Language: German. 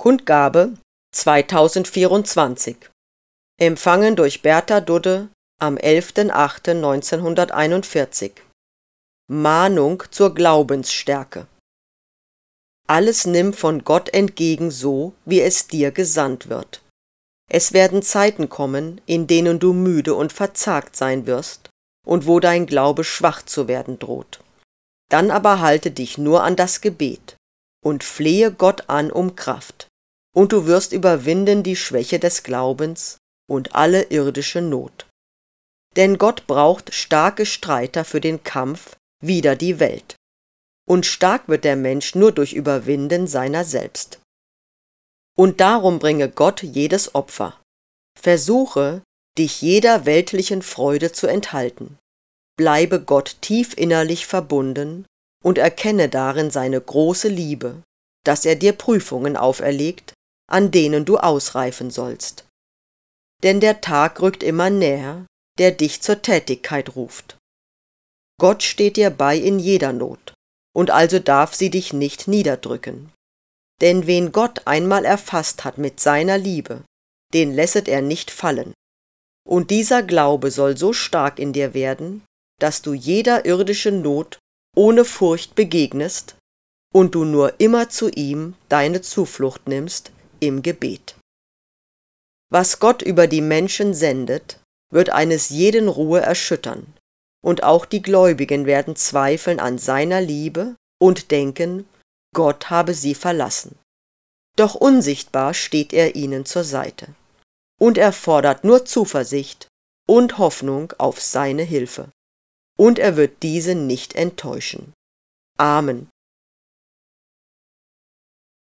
Kundgabe 2024. Empfangen durch Bertha Dudde am 11.08.1941. Mahnung zur Glaubensstärke. Alles nimm von Gott entgegen so, wie es dir gesandt wird. Es werden Zeiten kommen, in denen du müde und verzagt sein wirst und wo dein Glaube schwach zu werden droht. Dann aber halte dich nur an das Gebet und flehe Gott an um Kraft, und du wirst überwinden die Schwäche des Glaubens und alle irdische Not. Denn Gott braucht starke Streiter für den Kampf wider die Welt. Und stark wird der Mensch nur durch Überwinden seiner selbst. Und darum bringe Gott jedes Opfer. Versuche, dich jeder weltlichen Freude zu enthalten. Bleibe Gott tief innerlich verbunden und erkenne darin seine große Liebe, dass er dir Prüfungen auferlegt, an denen du ausreifen sollst. Denn der Tag rückt immer näher, der dich zur Tätigkeit ruft. Gott steht dir bei in jeder Not, und also darf sie dich nicht niederdrücken. Denn wen Gott einmal erfasst hat mit seiner Liebe, den lässet er nicht fallen. Und dieser Glaube soll so stark in dir werden, dass du jeder irdischen Not ohne Furcht begegnest und du nur immer zu ihm deine Zuflucht nimmst im Gebet. Was Gott über die Menschen sendet, wird eines jeden Ruhe erschüttern, und auch die Gläubigen werden zweifeln an seiner Liebe und denken, Gott habe sie verlassen. Doch unsichtbar steht er ihnen zur Seite, und er fordert nur Zuversicht und Hoffnung auf seine Hilfe, und er wird diese nicht enttäuschen. Amen.